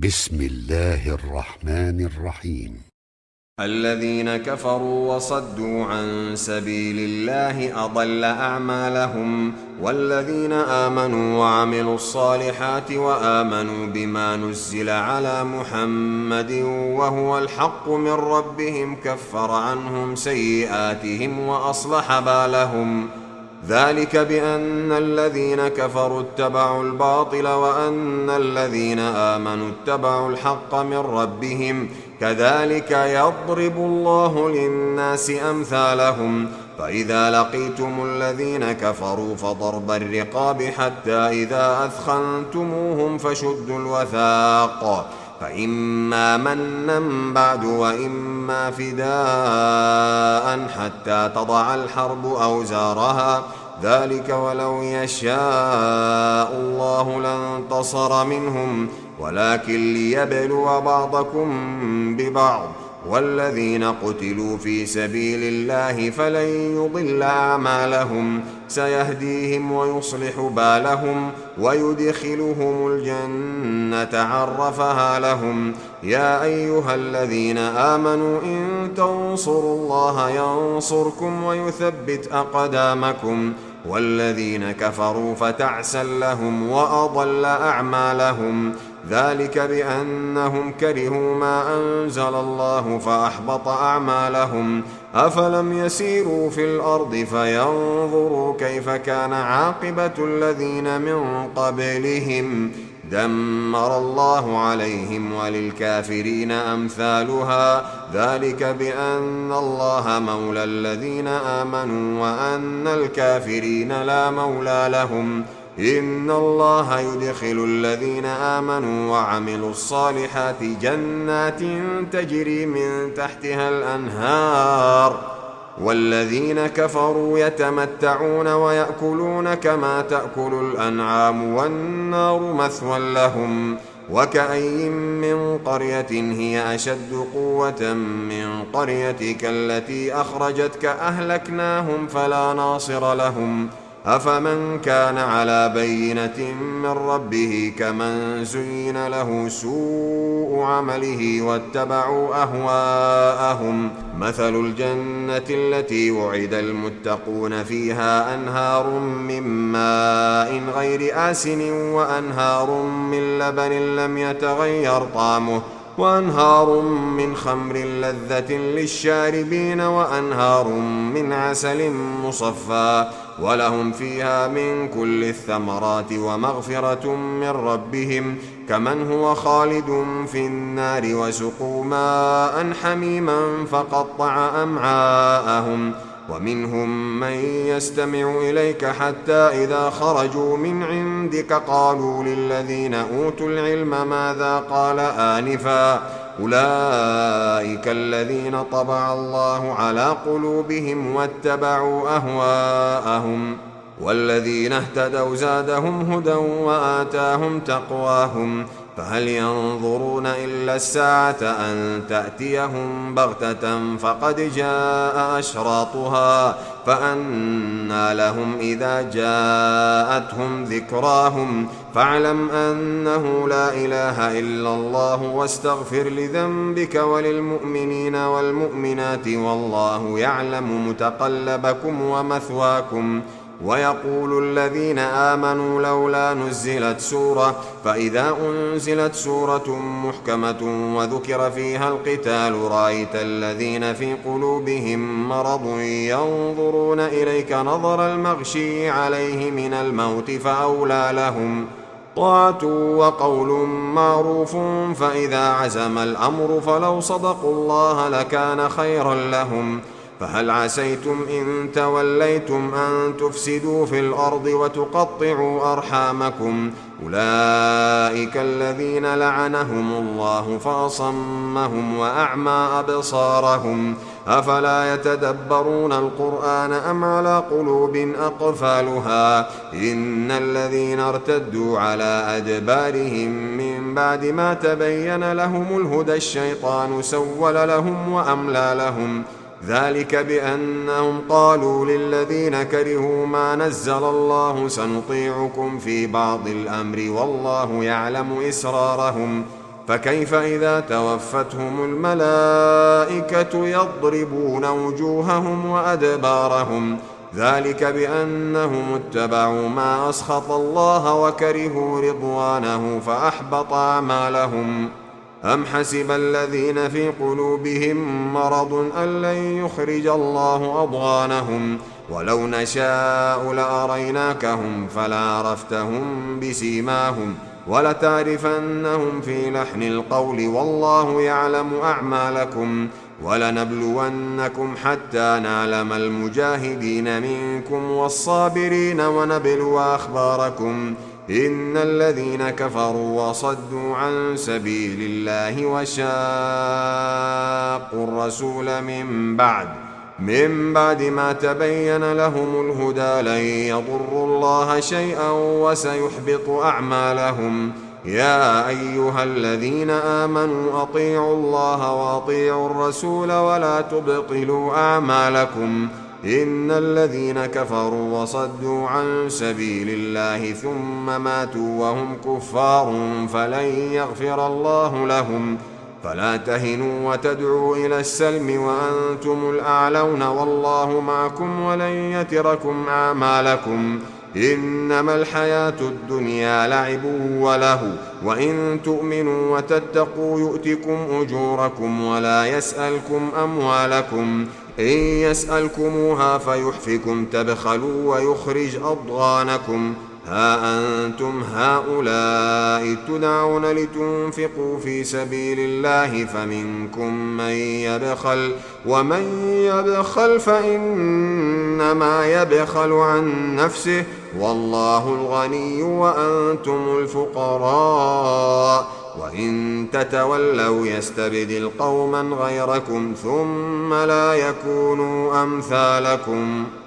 بسم الله الرحمن الرحيم. الذين كفروا وصدوا عن سبيل الله أضل أعمالهم، والذين آمنوا وعملوا الصالحات وآمنوا بما نزل على محمد وهو الحق من ربهم كفر عنهم سيئاتهم وأصلح بالهم. ذلك بأن الذين كفروا اتبعوا الباطل وأن الذين آمنوا اتبعوا الحق من ربهم، كذلك يضرب الله للناس أمثالهم. فإذا لقيتم الذين كفروا فضرب الرقاب حتى إذا أثخنتموهم فشدوا الوثاق، فإما منا بعد وإما فداء حتى تضع الحرب أوزارها، ذلك ولو يشاء الله لانتصر منهم ولكن ليبلو بعضكم ببعض. والذين قتلوا في سبيل الله فلن يضل أعمالهم، سيهديهم ويصلح بالهم ويدخلهم الجنة عرفها لهم. يا أيها الذين آمنوا إن تنصروا الله ينصركم ويثبت أقدامكم. والذين كفروا فتعسا لهم وأضل أعمالهم، ذلك بأنهم كرهوا ما أنزل الله فأحبط أعمالهم. أفلم يسيروا في الأرض فينظروا كيف كان عاقبة الذين من قبلهم، دمر الله عليهم وللكافرين أمثالها. ذلك بأن الله مولى الذين آمنوا وأن الكافرين لا مولى لهم. إن الله يدخل الذين آمنوا وعملوا الصالحات جنات تجري من تحتها الأنهار، والذين كفروا يتمتعون ويأكلون كما تأكل الأنعام والنار مثوى لهم. وكأي من قرية هي أشد قوة من قريتك التي أخرجتك أهلكناهم فلا ناصر لهم. أفمن كان على بينة من ربه كمن زين له سوء عمله واتبعوا أهواءهم. مثل الجنة التي وعد المتقون فيها أنهار من ماء غير آسن وأنهار من لبن لم يتغير طعمه وأنهار من خمر لذة للشاربين وأنهار من عسل مصفى، ولهم فيها من كل الثمرات ومغفرة من ربهم كمن هو خالد في النار وسقوا ماء حميما فقطع أمعاءهم. ومنهم من يستمع إليك حتى إذا خرجوا من عندك قالوا للذين أوتوا العلم ماذا قال آنفا، أولئك الذين طبع الله على قلوبهم واتبعوا أهواءهم. والذين اهتدوا زادهم هدى وآتاهم تقواهم. فهل ينظرون إلا الساعة أن تأتيهم بغتة فقد جاء أشراطها، فأنى لهم إذا جاءتهم ذكراهم. فاعلم أنه لا إله إلا الله واستغفر لذنبك وللمؤمنين والمؤمنات والله يعلم متقلبكم ومثواكم. ويقول الذين آمنوا لولا نزلت سورة، فإذا أنزلت سورة محكمة وذكر فيها القتال رأيت الذين في قلوبهم مرض ينظرون إليك نظر المغشي عليه من الموت فأولى لهم طاعة وقول معروف. فإذا عزم الأمر فلو صدقوا الله لكان خيرا لهم. فهل عسيتم إن توليتم أن تفسدوا في الأرض وتقطعوا أرحامكم؟ أولئك الذين لعنهم الله فأصمهم وأعمى أبصارهم. أفلا يتدبرون القرآن أم على قلوب أقفالها؟ إن الذين ارتدوا على أدبارهم من بعد ما تبين لهم الهدى الشيطان سول لهم وأملى لهم. ذلك بأنهم قالوا للذين كرهوا ما نزل الله سنطيعكم في بعض الأمر والله يعلم إسرارهم. فكيف إذا توفتهم الملائكة يضربون وجوههم وأدبارهم ذلك بأنهم اتبعوا ما أسخط الله وكرهوا رضوانه فأحبط أعمالهم. أم حسب الذين في قلوبهم مرض أن لن يخرج الله أضغانهم ولو نشاء لأريناكهم فلعرفتهم بسيماهم ولتعرفنهم في لحن القول والله يعلم أعمالكم ولنبلونكم حتى نعلم المجاهدين منكم والصابرين ونبلو أخباركم إن الذين كفروا وصدوا عن سبيل الله وشاقوا الرسول من بعد ما تبين لهم الهدى لن يضروا الله شيئا وسيحبط أعمالهم. يا أيها الذين آمنوا أطيعوا الله وأطيعوا الرسول ولا تبطلوا أعمالكم إن الذين كفروا وصدوا عن سبيل الله ثم ماتوا وهم كفار فلن يغفر الله لهم. فلا تهنوا وتدعوا إلى السلم وأنتم الأعلون والله معكم ولن يتركم أعمالكم إنما الحياة الدنيا لعب وله وإن تؤمنوا وتتقوا يؤتكم أجوركم ولا يسألكم أموالكم إن يسألكموها فيحفكم تبخلوا ويخرج أضغانكم. ها أنتم هؤلاء تدعون لتنفقوا في سبيل الله فمنكم من يبخل ومن يبخل فإنما يبخل عن نفسه والله الغني وأنتم الفقراء وإن تتولوا يستبدل قوما غيركم ثم لا يكونوا أمثالكم.